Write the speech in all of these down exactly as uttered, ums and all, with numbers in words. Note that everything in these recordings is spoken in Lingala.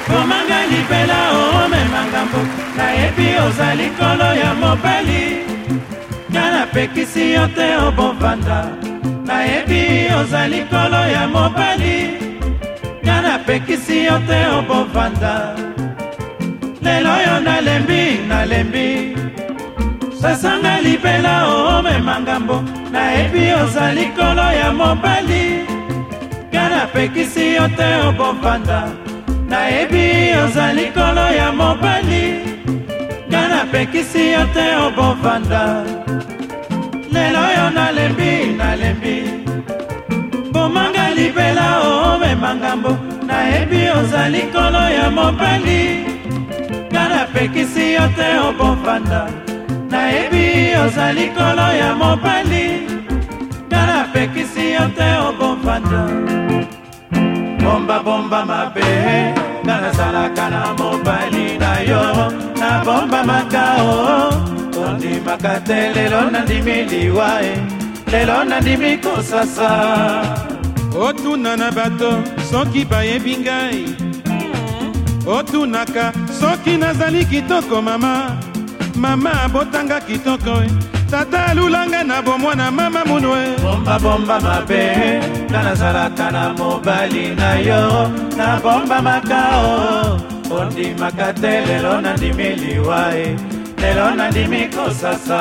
komanga libela omema ngambo nayebi ozali kolo ya mobali nga napekisi yo te obovanda nayebi ozali kolo ya mobali nga napekisi yo te obovanda lelo yo nalembi nalembi sasanga libela omema ngambo nayebi ozali kolo ya mobali nga napekisi yo te obovanda nayebi ozali kolo ya mobali nga napekisi yo te obovanda lelo yo nalembi nalembi bomanga libela omema ngambo nayebi ozali kolo ya mobali nga napekisi yo te obovanda nayebi ozali kolo ya mobali nga napekisi yo te obovanda bomba bomba mabe nga nazalaka na mobali na yo na bomba makao ondimaka te lelo nandimi liwa e lelo nandimi kosasa otuna na bato soki bayebi ngai otunaka soki nazali kitoko mama mama abotanga kitoko tata alulanga na bomwana mama munwe bomba bomba mabe nga nazalaka na mobali na yo na bomba makao ondimaka te lelo nandimi liwa e lelo nandimi kosasa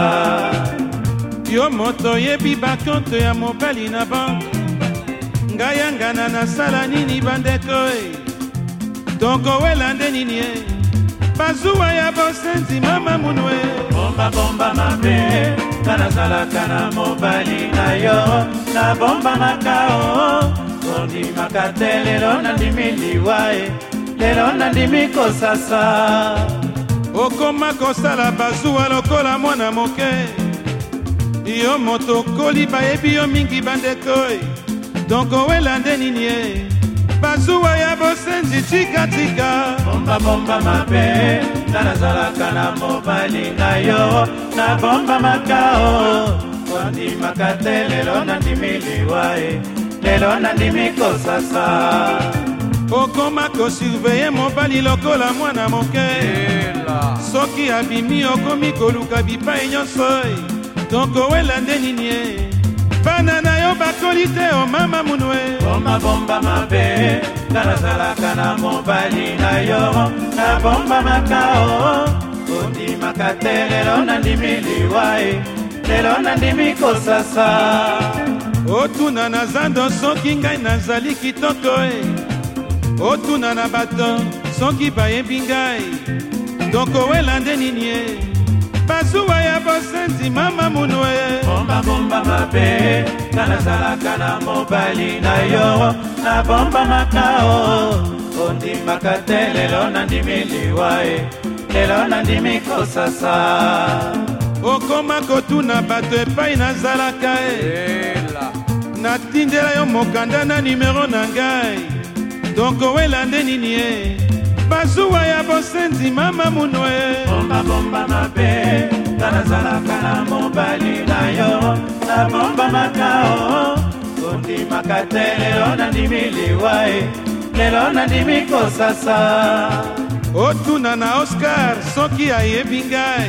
yo moto yebi bakonto ya mobali na bank ngai yangana nasala nini bandeko e tokowela nde nini e bazuwa ya bosenzi mama munwe bomba bomba mabe nga nazalaka na mobali na yo na bomba makao ondimaka te lelo nandimi liwa e lelo nandimi kosasa okoma kosala bazuwa lokola mwana moke yo moto koli bayebi yo mingi bandeko e tokowela nde nini e bazuwa ya bosenzi tikatika bomba bomba mabe nga nazalaka na mobali na yo na bomba makao ondimaka te lelo nandimi liwa e lelo nandimi kosasa okoma kosurveye mobali lokola mwana moke soki abimi okomi koluka bipai nyonso tokowela nde nini e bana na yo bakoli te o mama munwe bomba bomba mabe nga nazalaka na mobali na yo na bomba makao ondimaka te lelo nandimi liwa e lelo nandimi kosasa otuna na zando soki ngai nazali kitoko e otuna na bato soki bayebi ngai tokowela nde nini e bazuwa ya bosenzi mama munwe bomba bomba mabe nga nazalaka na mobali na yo na bomba makao ondimaka te lelo nandimi liwa e lelo nandimi kosasa okoma kotuna bato epai nazalaka e natindela yo mokanda na nimero na ngai tokowela nde nini e bazuwa ya bosenzi mama munwe bomba bomba mabe nga nazalaka na mobali na yo na bomba makao ondimaka te lelo nandimi liwa e lelo nandimi kosasa otuna na Oscar soki ayebi ngai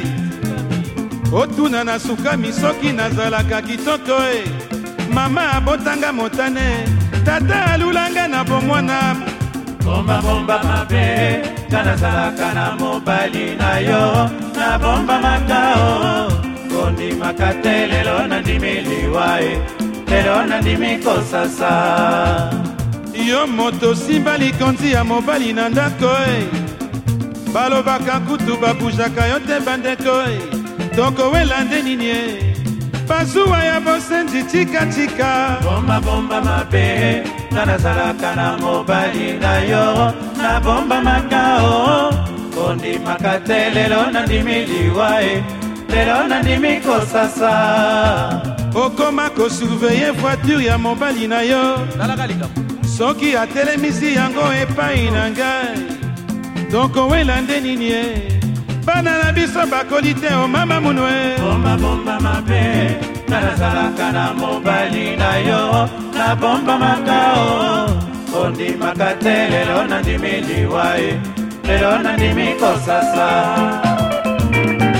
otuna na Sukami soki nazalaka kitoko e mama abotanga motane tata alulanga na bomwana bomba bomba mabe nga nazalaka na mobali na yo na bomba makao ondimaka te lelo nandimi liwa e lelo nandimi kosasa yo moto simba likonzi ya mobali na ndako e balobaka kutu babujaka yo te bandeko e tokowela nde nini e bazuwa ya bosenzi tikatika bomba bomba mabe nga nazalaka na mobali na yo na bomba makao ondimaka te lelo nandimi liwa e lelo nandimi kosasa okoma kosurveye voiture ya mobali na yo soki atelemisi yango epai na ngai tokowela nde nini e bana na biso bakoli te o mama munwe bomba bomba mabe nga nazalaka na mobali na yo na bomba makao kondimaka te lelo nandimi liwa e lelo nandimi kosasa